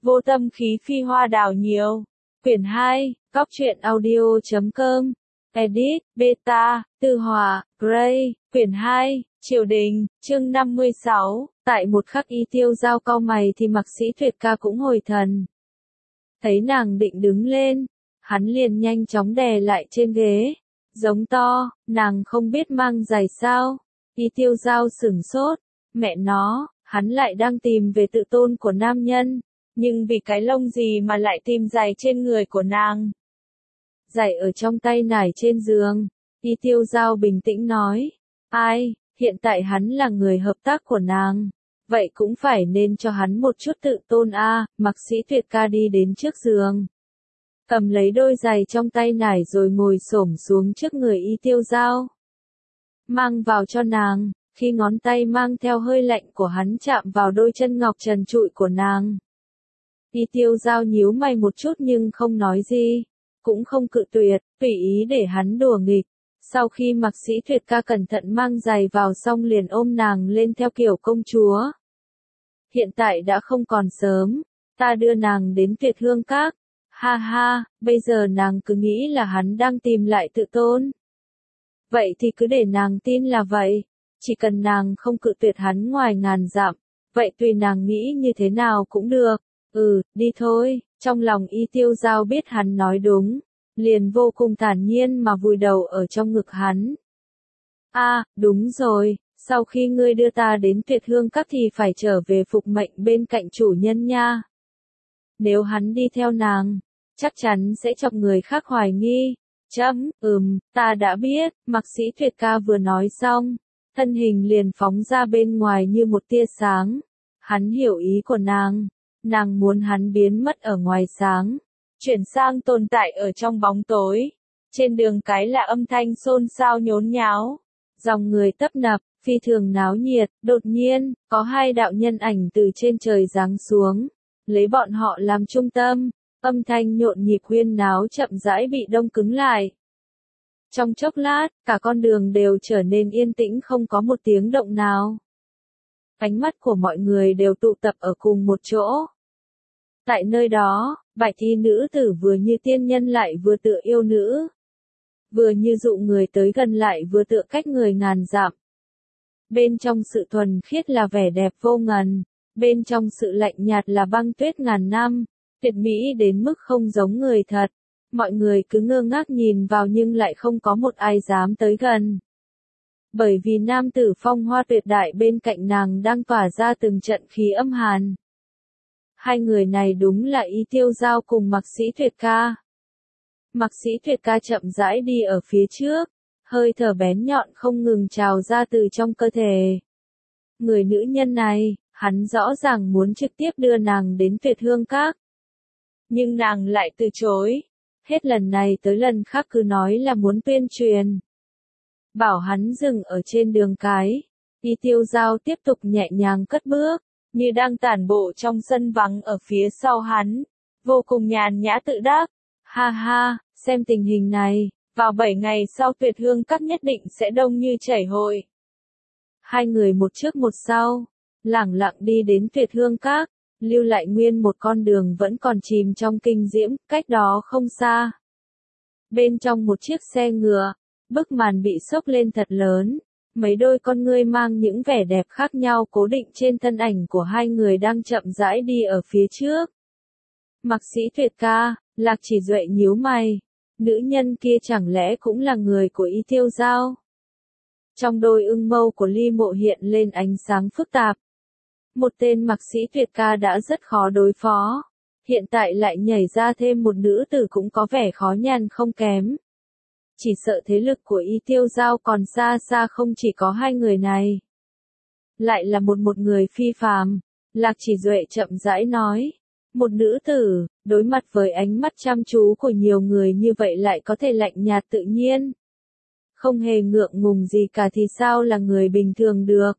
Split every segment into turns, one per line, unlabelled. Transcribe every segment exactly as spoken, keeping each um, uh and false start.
Vô tâm khí phi hoa đào nhiều. Quyển hai, Cóc truyện audio chấm com. Edit, Beta, Tư Hòa, Gray. Quyển hai, Triều Đình, chương năm mươi sáu. Tại một khắc Y Tiêu Giao cau mày thì Mạc Sĩ Tuyệt Ca cũng hồi thần. Thấy nàng định đứng lên, hắn liền nhanh chóng đè lại trên ghế, giống to, nàng không biết mang giày sao? Y Tiêu Giao sửng sốt, mẹ nó, hắn lại đang tìm về tự tôn của nam nhân, nhưng vì cái lông gì mà lại tìm giày trên người của nàng? Giày ở trong tay nải trên giường, Y Tiêu Giao bình tĩnh nói, ai, hiện tại hắn là người hợp tác của nàng, vậy cũng phải nên cho hắn một chút tự tôn a. À. Mạc Sĩ Tuyệt Ca đi đến trước giường, cầm lấy đôi giày trong tay nải rồi ngồi xổm xuống trước người Y Tiêu Giao, mang vào cho nàng. Khi ngón tay mang theo hơi lạnh của hắn chạm vào đôi chân ngọc trần trụi của nàng, Y Tiêu Giao nhíu mày một chút nhưng không nói gì, cũng không cự tuyệt, tùy ý để hắn đùa nghịch. Sau khi Mạc Sĩ Tuyệt Ca cẩn thận mang giày vào xong liền ôm nàng lên theo kiểu công chúa. Hiện tại đã không còn sớm, ta đưa nàng đến Tuyệt Hương Các. Ha ha, bây giờ nàng cứ nghĩ là hắn đang tìm lại tự tôn. Vậy thì cứ để nàng tin là vậy, chỉ cần nàng không cự tuyệt hắn ngoài ngàn dặm, vậy tùy nàng nghĩ như thế nào cũng được. Ừ, đi thôi. Trong lòng Y Tiêu Giao biết hắn nói đúng, liền vô cùng thản nhiên mà vùi đầu ở trong ngực hắn. A, à, đúng rồi, sau khi ngươi đưa ta đến Tuyệt Hương Các thì phải trở về phục mệnh bên cạnh chủ nhân nha. Nếu hắn đi theo nàng, chắc chắn sẽ chọc người khác hoài nghi. Chấm, ừm, ta đã biết. Mạc Sĩ Tuyệt Ca vừa nói xong, thân hình liền phóng ra bên ngoài như một tia sáng. Hắn hiểu ý của nàng, nàng muốn hắn biến mất ở ngoài sáng, chuyển sang tồn tại ở trong bóng tối. Trên đường cái là âm thanh xôn xao nhốn nháo, dòng người tấp nập, phi thường náo nhiệt. Đột nhiên, có hai đạo nhân ảnh từ trên trời giáng xuống, lấy bọn họ làm trung tâm, âm thanh nhộn nhịp huyên náo chậm rãi bị đông cứng lại. Trong chốc lát, cả con đường đều trở nên yên tĩnh không có một tiếng động nào. Ánh mắt của mọi người đều tụ tập ở cùng một chỗ. Tại nơi đó, bạch y nữ tử vừa như tiên nhân lại vừa tựa yêu nữ. Vừa như dụ người tới gần lại vừa tựa cách người ngàn dặm. Bên trong sự thuần khiết là vẻ đẹp vô ngần, bên trong sự lạnh nhạt là băng tuyết ngàn năm, tuyệt mỹ đến mức không giống người thật. Mọi người cứ ngơ ngác nhìn vào nhưng lại không có một ai dám tới gần. Bởi vì nam tử phong hoa tuyệt đại bên cạnh nàng đang tỏa ra từng trận khí âm hàn. Hai người này đúng là Y Tiêu Giao cùng Mạc Sĩ Tuyệt Ca. Mạc Sĩ Tuyệt Ca chậm rãi đi ở phía trước, hơi thở bén nhọn không ngừng trào ra từ trong cơ thể. Người nữ nhân này, hắn rõ ràng muốn trực tiếp đưa nàng đến Tuyệt Hương Các. Nhưng nàng lại từ chối, hết lần này tới lần khác cứ nói là muốn tuyên truyền. Bảo hắn dừng ở trên đường cái, Y Tiêu Giao tiếp tục nhẹ nhàng cất bước, như đang tản bộ trong sân vắng ở phía sau hắn, vô cùng nhàn nhã tự đắc. Ha ha, xem tình hình này, vào bảy ngày sau Tuyệt Hương Các nhất định sẽ đông như chảy hội. Hai người một trước một sau, lẳng lặng đi đến Tuyệt Hương Các, lưu lại nguyên một con đường vẫn còn chìm trong kinh diễm, cách đó không xa. Bên trong một chiếc xe ngựa, bức màn bị xốc lên thật lớn. Mấy đôi con ngươi mang những vẻ đẹp khác nhau cố định trên thân ảnh của hai người đang chậm rãi đi ở phía trước. Mạc Sĩ Tuyệt Ca, Lạc Chỉ Duệ nhíu mày, nữ nhân kia chẳng lẽ cũng là người của Y Tiêu Giao? Trong đôi ưng mâu của Ly Mộ hiện lên ánh sáng phức tạp. Một tên Mạc Sĩ Tuyệt Ca đã rất khó đối phó, hiện tại lại nhảy ra thêm một nữ tử cũng có vẻ khó nhằn không kém. Chỉ sợ thế lực của Y Tiêu Giao còn xa xa không chỉ có hai người này. Lại là một một người phi phàm, Lạc Chỉ Duệ chậm rãi nói. Một nữ tử, đối mặt với ánh mắt chăm chú của nhiều người như vậy lại có thể lạnh nhạt tự nhiên. Không hề ngượng ngùng gì cả thì sao là người bình thường được.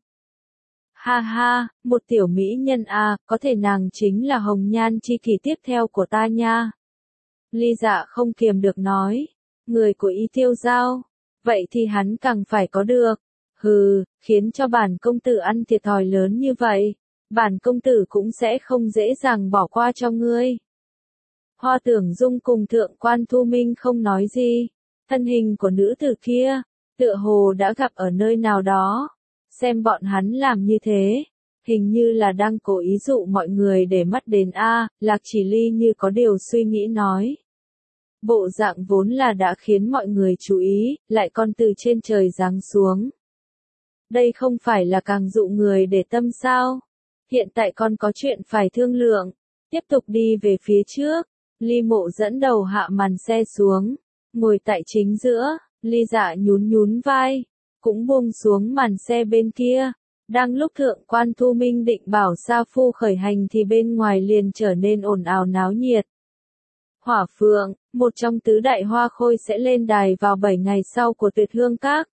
Ha ha, một tiểu mỹ nhân à, có thể nàng chính là hồng nhan chi kỷ tiếp theo của ta nha. Ly Dạ không kiềm được nói. Người của Y Tiêu Giao, vậy thì hắn càng phải có được. Hừ, khiến cho bản công tử ăn thiệt thòi lớn như vậy. bản công tử cũng sẽ không dễ dàng bỏ qua cho ngươi. Hoa Tưởng Dung cùng Thượng quan Thu Minh không nói gì, thân hình của nữ tử kia, tựa hồ đã gặp ở nơi nào đó, xem bọn hắn làm như thế, hình như là đang cố ý dụ mọi người để mắt đến a. Lạc Chỉ Ly như có điều suy nghĩ nói. Bộ dạng vốn là đã khiến mọi người chú ý, lại còn từ trên trời giáng xuống. Đây không phải là càng dụ người để tâm sao? Hiện tại còn có chuyện phải thương lượng. Tiếp tục đi về phía trước, Ly Mộ dẫn đầu hạ màn xe xuống, ngồi tại chính giữa, Ly Dạ nhún nhún vai, cũng buông xuống màn xe bên kia. Đang lúc Thượng quan Thu Minh định bảo Sa Phu khởi hành thì bên ngoài liền trở nên ồn ào náo nhiệt. Hỏa Phượng, một trong tứ đại hoa khôi sẽ lên đài vào bảy ngày sau của Tuyệt Hương Các.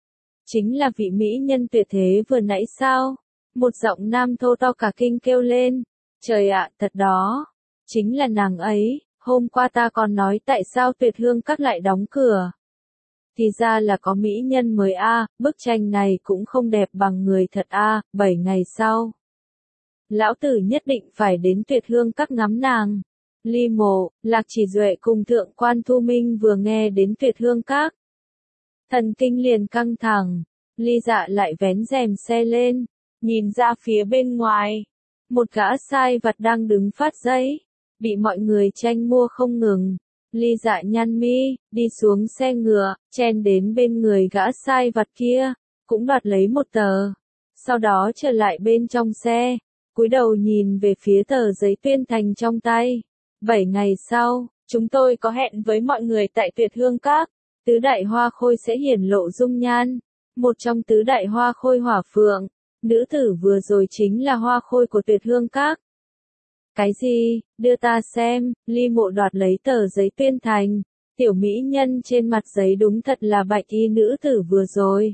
Chính là vị mỹ nhân tuyệt thế vừa nãy sao? Một giọng nam thô to cả kinh kêu lên. Trời ạ, thật đó. Chính là nàng ấy, hôm qua ta còn nói tại sao Tuyệt Hương Các lại đóng cửa. Thì ra là có mỹ nhân mới a, bức tranh này cũng không đẹp bằng người thật a, bảy ngày sau. Lão tử nhất định phải đến Tuyệt Hương Các ngắm nàng. Ly Mộ, Lạc Chỉ Duệ cùng Thượng quan Thu Minh vừa nghe đến Tuyệt Hương Các. Thần kinh liền căng thẳng, Ly Dạ lại vén rèm xe lên, nhìn ra phía bên ngoài. Một gã sai vặt đang đứng phát giấy, bị mọi người tranh mua không ngừng. Ly Dạ nhăn mi, đi xuống xe ngựa, chen đến bên người gã sai vặt kia, cũng đoạt lấy một tờ. Sau đó trở lại bên trong xe, cúi đầu nhìn về phía tờ giấy tuyên thành trong tay. Bảy ngày sau, chúng tôi có hẹn với mọi người tại Tuyệt Hương Các. Tứ đại hoa khôi sẽ hiển lộ dung nhan. Một trong tứ đại hoa khôi Hỏa Phượng, nữ tử vừa rồi chính là hoa khôi của Tuyệt Hương Các. Cái gì, đưa ta xem, Ly Mộ đoạt lấy tờ giấy tuyên thành. Tiểu mỹ nhân trên mặt giấy đúng thật là bạch y nữ tử vừa rồi.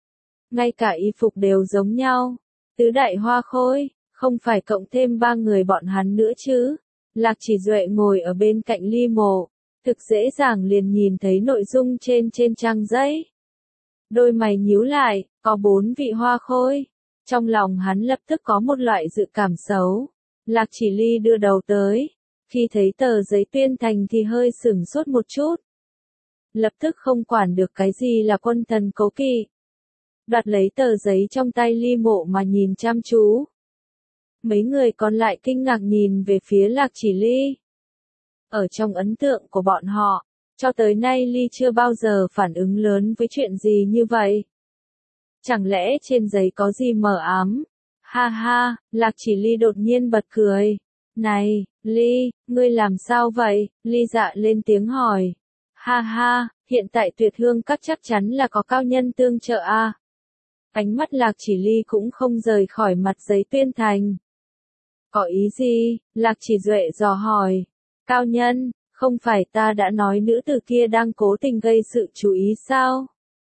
Ngay cả y phục đều giống nhau. Tứ đại hoa khôi, không phải cộng thêm ba người bọn hắn nữa chứ. Lạc Chỉ Duệ ngồi ở bên cạnh Ly Mộ, thực dễ dàng liền nhìn thấy nội dung trên trên trang giấy. Đôi mày nhíu lại, có bốn vị hoa khôi. Trong lòng hắn lập tức có một loại dự cảm xấu. Lạc Chỉ Ly đưa đầu tới, khi thấy tờ giấy tuyên thành thì hơi sửng sốt một chút. Lập tức không quản được cái gì là quân thần cố kỵ. Đoạt lấy tờ giấy trong tay Ly Mộ mà nhìn chăm chú. Mấy người còn lại kinh ngạc nhìn về phía Lạc Chỉ Ly. Ở trong ấn tượng của bọn họ, cho tới nay Ly chưa bao giờ phản ứng lớn với chuyện gì như vậy. Chẳng lẽ trên giấy có gì mờ ám? Ha ha, Lạc Chỉ Ly đột nhiên bật cười. Này, Ly, ngươi làm sao vậy? Ly Dạ lên tiếng hỏi. Ha ha, hiện tại Tuyệt Hương Các chắc chắn là có cao nhân tương trợ a. À? Ánh mắt Lạc Chỉ Ly cũng không rời khỏi mặt giấy tuyên thành. Có ý gì? Lạc Chỉ Duệ dò hỏi. Cao nhân, không phải ta đã nói nữ tử kia đang cố tình gây sự chú ý sao?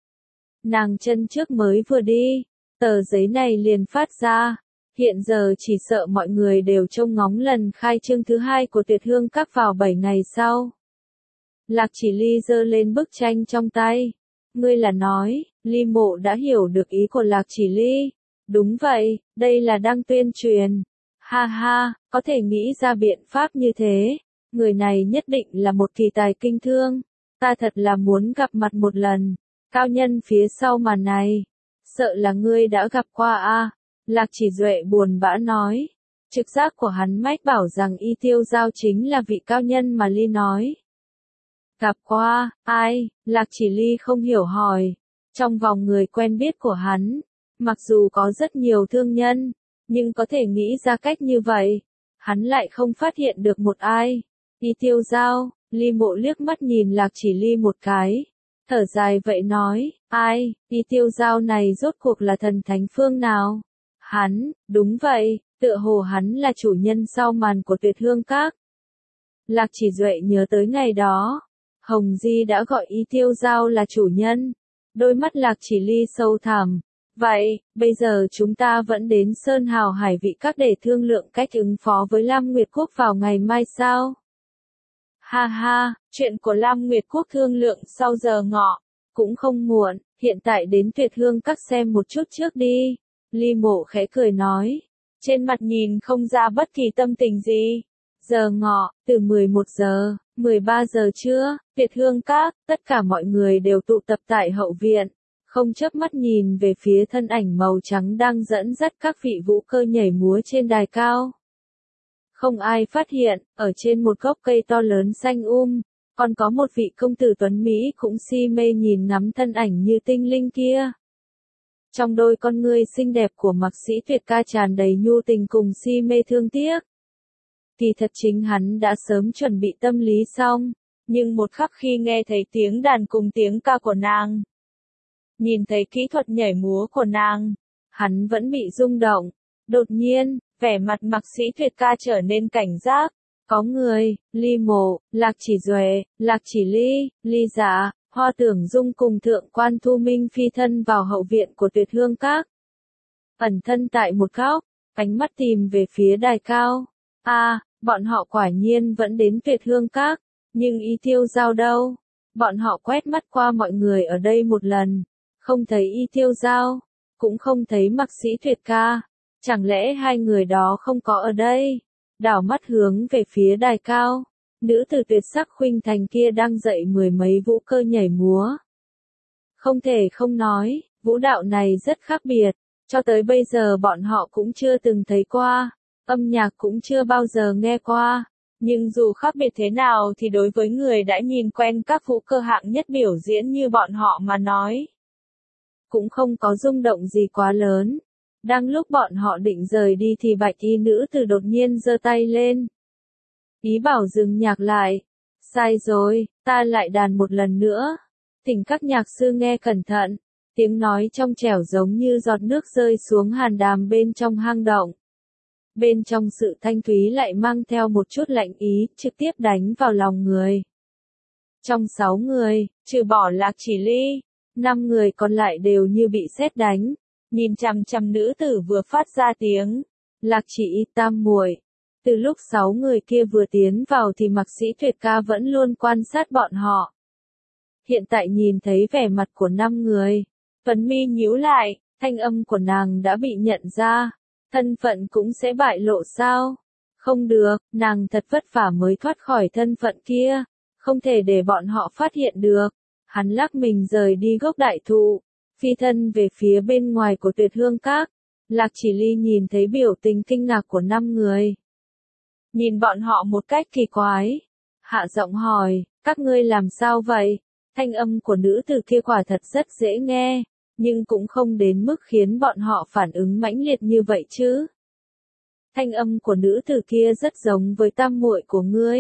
Nàng chân trước mới vừa đi, tờ giấy này liền phát ra. Hiện giờ chỉ sợ mọi người đều trông ngóng lần khai trương thứ hai của Tuyệt Hương Các vào bảy ngày sau. Lạc Chỉ Ly giơ lên bức tranh trong tay. Ngươi là nói, Ly Mộ đã hiểu được ý của Lạc Chỉ Ly. Đúng vậy, đây là đang tuyên truyền. Ha ha, có thể nghĩ ra biện pháp như thế. Người này nhất định là một kỳ tài kinh thương. Ta thật là muốn gặp mặt một lần. Cao nhân phía sau màn này. Sợ là ngươi đã gặp qua a. À? Lạc Chỉ Duệ buồn bã nói. Trực giác của hắn mách bảo rằng Y Tiêu Giao chính là vị cao nhân mà Ly nói. Gặp qua, ai? Lạc Chỉ Ly không hiểu hỏi. Trong vòng người quen biết của hắn, mặc dù có rất nhiều thương nhân, nhưng có thể nghĩ ra cách như vậy, hắn lại không phát hiện được một ai. Y Tiêu Giao, Ly Mộ liếc mắt nhìn Lạc Chỉ Ly một cái, thở dài vậy nói, ai, Y Tiêu Giao này rốt cuộc là thần thánh phương nào? Hắn, đúng vậy, tựa hồ hắn là chủ nhân sau màn của Tuyệt Hương Các. Lạc Chỉ Duệ nhớ tới ngày đó, Hồng Di đã gọi Y Tiêu Giao là chủ nhân. Đôi mắt Lạc Chỉ Ly sâu thẳm. Vậy, bây giờ chúng ta vẫn đến Sơn Hào Hải Vị Các để thương lượng cách ứng phó với Lam Nguyệt Quốc vào ngày mai sao? Ha ha, chuyện của Lam Nguyệt Quốc thương lượng sau giờ ngọ, cũng không muộn, hiện tại đến Tuyệt Hương Các xem một chút trước đi. Ly Mộ khẽ cười nói, trên mặt nhìn không ra bất kỳ tâm tình gì. Giờ ngọ, từ mười một giờ, mười ba giờ trưa, Việt Hương Các, tất cả mọi người đều tụ tập tại hậu viện, không chớp mắt nhìn về phía thân ảnh màu trắng đang dẫn dắt các vị vũ cơ nhảy múa trên đài cao. Không ai phát hiện, ở trên một gốc cây to lớn xanh um, còn có một vị công tử tuấn Mỹ cũng si mê nhìn ngắm thân ảnh như tinh linh kia. Trong đôi con ngươi xinh đẹp của Mạc Sĩ Tuyệt Ca tràn đầy nhu tình cùng si mê thương tiếc. Kỳ thật chính hắn đã sớm chuẩn bị tâm lý xong, nhưng một khắc khi nghe thấy tiếng đàn cùng tiếng ca của nàng, nhìn thấy kỹ thuật nhảy múa của nàng, hắn vẫn bị rung động. Đột nhiên, vẻ mặt Mạc Sĩ Tuyệt Ca trở nên cảnh giác. Có người, Ly Mộ, Lạc Chỉ Duệ, Lạc Chỉ Ly, Ly Dạ, Hoa Tưởng Dung cùng Thượng quan Thu Minh phi thân vào hậu viện của Tuyệt Hương Các. Ẩn thân tại một góc, ánh mắt tìm về phía đài cao. A, à, bọn họ quả nhiên vẫn đến Tuyệt Hương Các, nhưng Y Tiêu Giao đâu? Bọn họ quét mắt qua mọi người ở đây một lần, không thấy Y Tiêu Giao, cũng không thấy Mạc Sĩ Tuyệt Ca. Chẳng lẽ hai người đó không có ở đây? Đảo mắt hướng về phía đài cao, nữ tử tuyệt sắc khuynh thành kia đang dạy mười mấy vũ cơ nhảy múa. Không thể không nói, vũ đạo này rất khác biệt, cho tới bây giờ bọn họ cũng chưa từng thấy qua, âm nhạc cũng chưa bao giờ nghe qua, nhưng dù khác biệt thế nào thì đối với người đã nhìn quen các vũ cơ hạng nhất biểu diễn như bọn họ mà nói, cũng không có rung động gì quá lớn. Đang lúc bọn họ định rời đi thì bạch y nữ tử đột nhiên giơ tay lên. Ý bảo dừng nhạc lại. Sai rồi, ta lại đàn một lần nữa. Thỉnh các nhạc sư nghe cẩn thận. Tiếng nói trong trẻo giống như giọt nước rơi xuống hàn đàm bên trong hang động. Bên trong sự thanh thúy lại mang theo một chút lạnh ý, trực tiếp đánh vào lòng người. Trong sáu người, trừ bỏ Lạc Chỉ Ly, năm người còn lại đều như bị sét đánh. Nhìn chằm chằm nữ tử vừa phát ra tiếng, Lạc Chỉ Y tam muội. Từ lúc sáu người kia vừa tiến vào thì Mạc Sĩ Tuyệt Ca vẫn luôn quan sát bọn họ. Hiện tại nhìn thấy vẻ mặt của năm người, Tuấn mi nhíu lại, thanh âm của nàng đã bị nhận ra, thân phận cũng sẽ bại lộ sao? Không được, nàng thật vất vả mới thoát khỏi thân phận kia, không thể để bọn họ phát hiện được. Hắn lắc mình rời đi gốc đại thụ. Phi thân về phía bên ngoài của Tuyệt Hương Các, Lạc Chỉ Ly nhìn thấy biểu tình kinh ngạc của năm người. Nhìn bọn họ một cách kỳ quái. Hạ giọng hỏi, các ngươi làm sao vậy? Thanh âm của nữ tử kia quả thật rất dễ nghe, nhưng cũng không đến mức khiến bọn họ phản ứng mãnh liệt như vậy chứ. Thanh âm của nữ tử kia rất giống với tam muội của ngươi.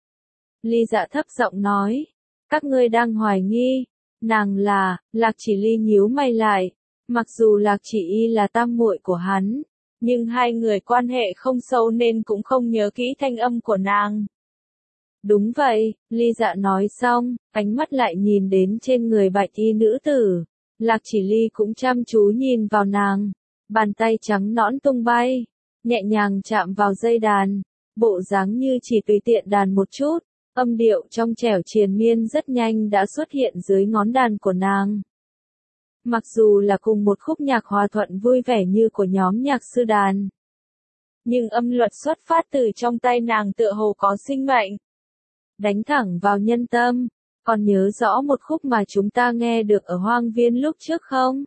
Ly Dạ thấp giọng nói, các ngươi đang hoài nghi. Nàng là, Lạc Chỉ Ly nhíu mày lại, mặc dù Lạc Chỉ Y là tam muội của hắn, nhưng hai người quan hệ không sâu nên cũng không nhớ kỹ thanh âm của nàng. Đúng vậy, Ly Dạ nói xong, ánh mắt lại nhìn đến trên người bạch y nữ tử, Lạc Chỉ Ly cũng chăm chú nhìn vào nàng, bàn tay trắng nõn tung bay, nhẹ nhàng chạm vào dây đàn, bộ dáng như chỉ tùy tiện đàn một chút. Âm điệu trong trẻo triền miên rất nhanh đã xuất hiện dưới ngón đàn của nàng. Mặc dù là cùng một khúc nhạc hòa thuận vui vẻ như của nhóm nhạc sư đàn, nhưng âm luật xuất phát từ trong tay nàng tựa hồ có sinh mệnh. Đánh thẳng vào nhân tâm, còn nhớ rõ một khúc mà chúng ta nghe được ở hoang viên lúc trước không?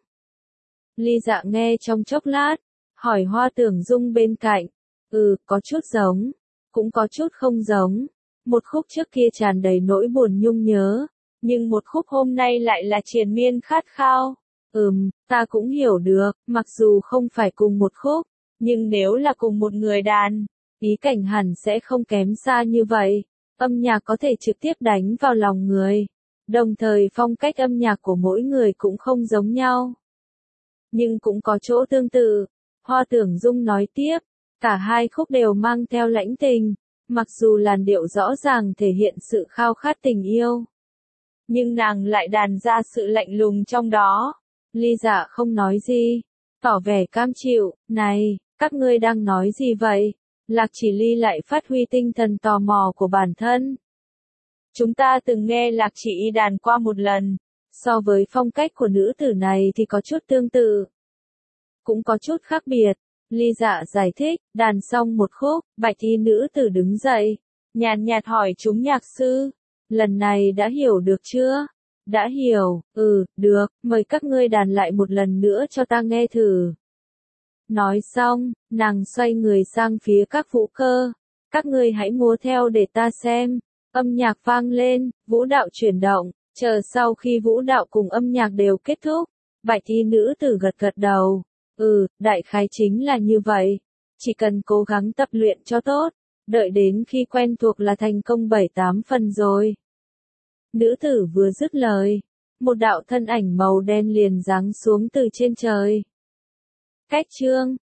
Ly Dạ nghe trong chốc lát, hỏi Hoa Tưởng Dung bên cạnh. Ừ, có chút giống, cũng có chút không giống. Một khúc trước kia tràn đầy nỗi buồn nhung nhớ, nhưng một khúc hôm nay lại là triền miên khát khao. Ừm, ta cũng hiểu được, mặc dù không phải cùng một khúc, nhưng nếu là cùng một người đàn, ý cảnh hẳn sẽ không kém xa như vậy. Âm nhạc có thể trực tiếp đánh vào lòng người, đồng thời phong cách âm nhạc của mỗi người cũng không giống nhau. Nhưng cũng có chỗ tương tự, Hoa Tưởng Dung nói tiếp, cả hai khúc đều mang theo lãnh tình. Mặc dù làn điệu rõ ràng thể hiện sự khao khát tình yêu, nhưng nàng lại đàn ra sự lạnh lùng trong đó. Ly Dạ không nói gì, tỏ vẻ cam chịu. Này, các ngươi đang nói gì vậy? Lạc Chỉ Ly lại phát huy tinh thần tò mò của bản thân. Chúng ta từng nghe Lạc Chỉ Y đàn qua một lần, so với phong cách của nữ tử này thì có chút tương tự, cũng có chút khác biệt. Ly Dạ giải thích, đàn xong một khúc, bạch y nữ tử đứng dậy, nhàn nhạt hỏi chúng nhạc sư, lần này đã hiểu được chưa? Đã hiểu, ừ, được, mời các ngươi đàn lại một lần nữa cho ta nghe thử. Nói xong, nàng xoay người sang phía các vũ cơ, các ngươi hãy múa theo để ta xem. Âm nhạc vang lên, vũ đạo chuyển động, chờ sau khi vũ đạo cùng âm nhạc đều kết thúc, bạch y nữ tử gật gật đầu. Ừ, đại khái chính là như vậy. Chỉ cần cố gắng tập luyện cho tốt, đợi đến khi quen thuộc là thành công bảy tám phần rồi. Nữ tử vừa dứt lời, một đạo thân ảnh màu đen liền giáng xuống từ trên trời. Cách chương